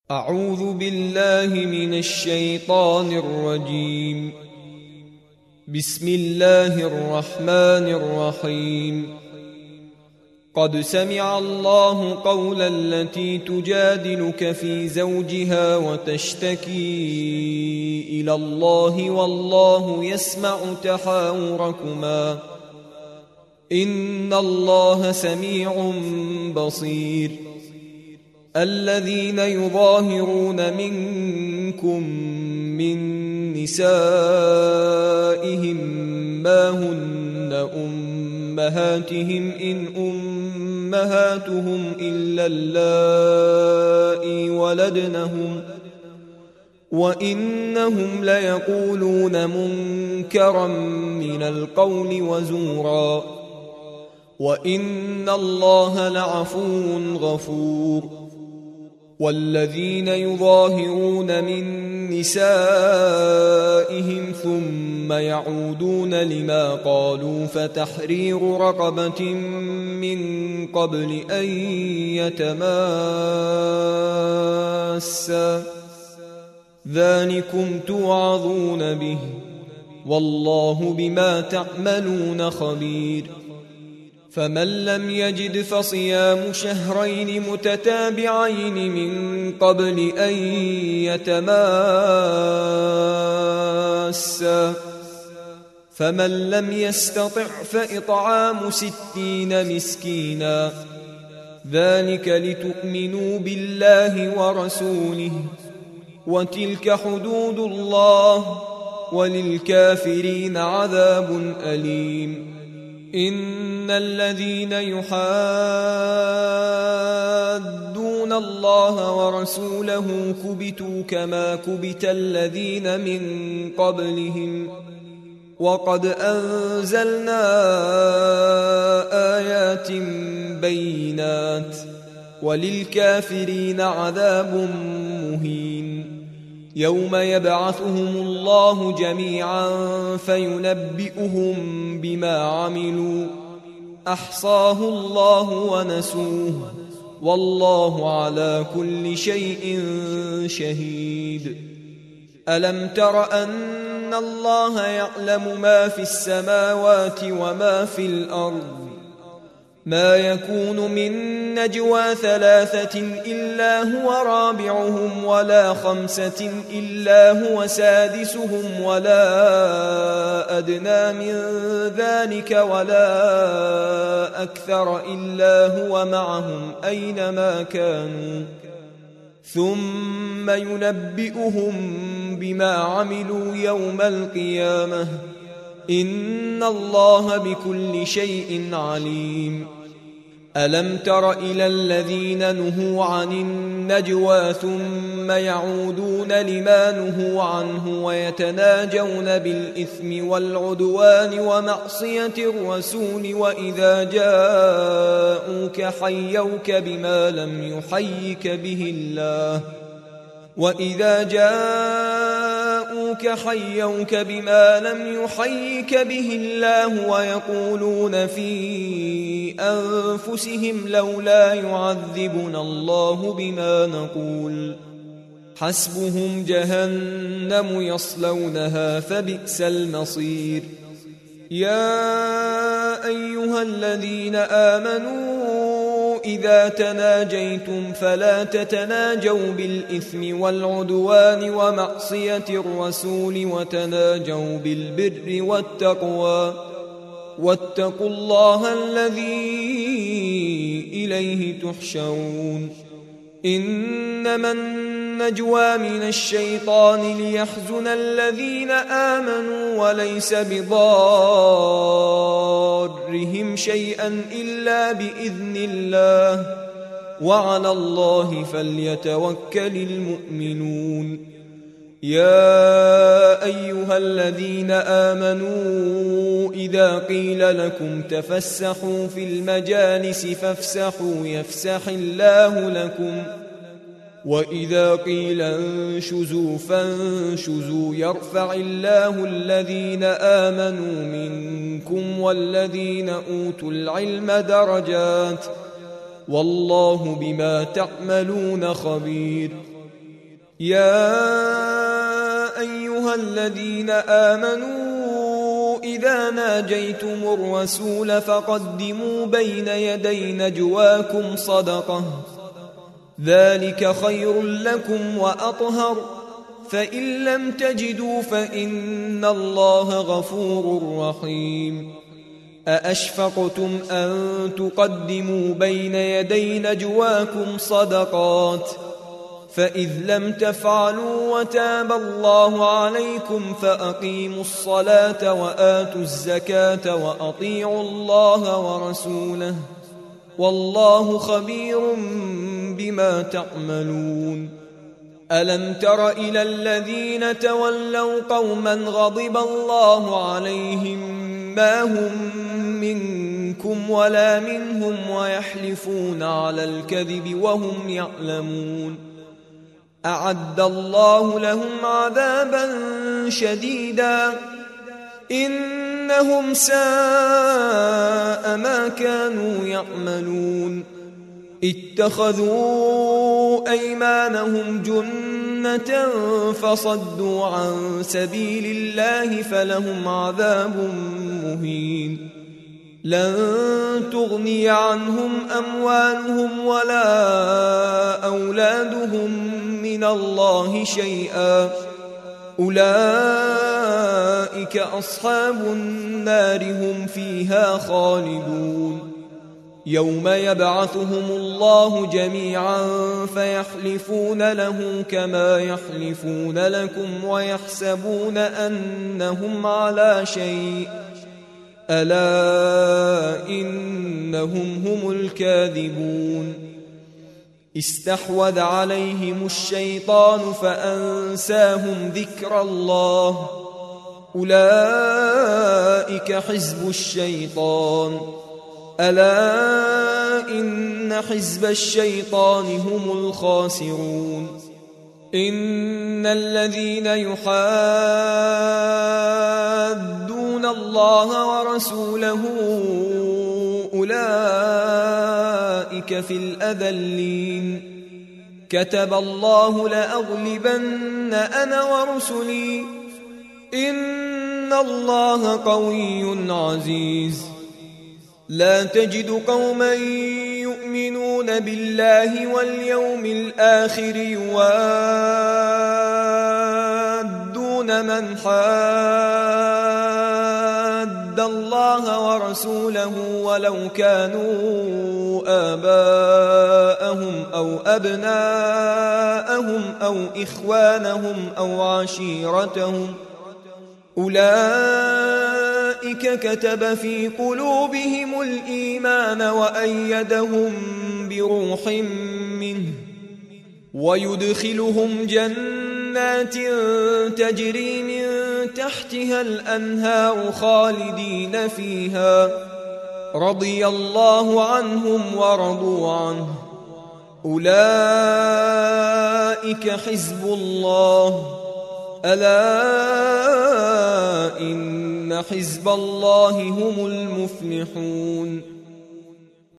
أعوذ بالله من الشيطان الرجيم. بسم الله الرحمن الرحيم. قد سمع الله قول التي تجادلك في زوجها وتشتكي إلى الله والله يسمع تحاوركما إن الله سميع بصير. الذين يظاهرون منكم من نسائهم ما هن أمهاتهم إن أمهاتهم إلا اللائي ولدنهم وإنهم ليقولون منكرا من القول وزورا وإن الله لعفو غفور. والذين يظاهرون من نسائهم ثم يعودون لما قالوا فتحرير رقبة من قبل أن يتماسا ذلكم توعظون به والله بما تعملون خبير. فمن لم يجد فصيام شهرين متتابعين من قبل أن يتماسا فمن لم يستطع فإطعام 60 مسكينا ذلك لتؤمنوا بالله ورسوله وتلك حدود الله وللكافرين عذاب أليم. إن الذين يحادون الله ورسوله كبتوا كما كبت الذين من قبلهم وقد أنزلنا آيات بينات وللكافرين عذاب مهين. يوم يبعثهم الله جميعا فينبئهم بما عملوا أحصاه الله ونسوه والله على كل شيء شهيد. ألم تر أن الله يعلم ما في السماوات وما في الأرض ما يكون من نجوى 3 إلا هو رابعهم ولا 5 إلا هو سادسهم ولا أدنى من ذلك ولا أكثر إلا هو معهم أينما كانوا ثم ينبئهم بما عملوا يوم القيامة إن الله بكل شيء عليم. ألم تر إلى الذين نهوا عن النجوى ثم يعودون لما نهوا عنه ويتناجون بالإثم والعدوان ومعصية الرسول وإذا جاءوك حيوك بما لم يحيك به الله ويقولون في أنفسهم لولا يعذبنا الله بما نقول حسبهم جهنم يصلونها فبئس المصير. يا أيها الذين آمنوا إذا تناجيتم فلا تتناجوا بالإثم والعدوان ومعصية الرسول وتناجوا بالبر والتقوى واتقوا الله الذي إليه تحشرون. إنما النجوى من الشيطان ليحزن الذين آمنوا وليس بضارهم شيئا إلا بإذن الله وعلى الله فليتوكل المؤمنون. يا أيها الذين آمنوا إذا قيل لكم تفسحوا في المجالس فافسحوا يفسح الله لكم وإذا قيل انشزوا فانشزوا يرفع الله الذين آمنوا منكم والذين أوتوا العلم درجات والله بما تعملون خبير. يا أيها الذين آمنوا إذا ناجيتم الرسول فقدموا بين يدي نجواكم صدقة ذلك خير لكم وأطهر فإن لم تجدوا فإن الله غفور رحيم أأشفقتم أن تقدموا بين يدي نجواكم صدقات فإذ لم تفعلوا وتاب الله عليكم فأقيموا الصلاة وآتوا الزكاة وأطيعوا الله ورسوله والله خبير بما تعملون ألم تر إلى الذين تولوا قوما غضب الله عليهم ما هم منكم ولا منهم ويحلفون على الكذب وهم يعلمون أعد الله لهم عذابا شديدا إنهم ساء ما كانوا يعملون اتخذوا أيمانهم جنة فصدوا عن سبيل الله فلهم عذاب مهين لن تغني عنهم أموالهم ولا أولادهم من الله شيئا أولئك أصحاب النار هم فيها خالدون يوم يبعثهم الله جميعا فيحلفون له كما يحلفون لكم ويحسبون أنهم على شيء ألا إنهم هم الكاذبون استحوذ عليهم الشيطان فأنساهم ذكر الله أولئك حزب الشيطان ألا إن حزب الشيطان هم الخاسرون إن الذين يحادون الله ورسوله أولئك في الأذلين كتب الله لأغلبن أنا ورسلي إن الله قوي عزيز لا تجد قوما يؤمنون بالله واليوم الآخر يوادون من حاد الله ورسوله ولو كانوا آباءهم أو أبناءهم أو إخوانهم أو عشيرتهم أولئك كتب في قلوبهم الإيمان وأيدهم بروح منه ويدخلهم جنات تجري من تحتها الأنهار خالدين فيها رضي الله عنهم ورضوا عنه أولئك حزب الله ألا إن حزب الله هم المفلحون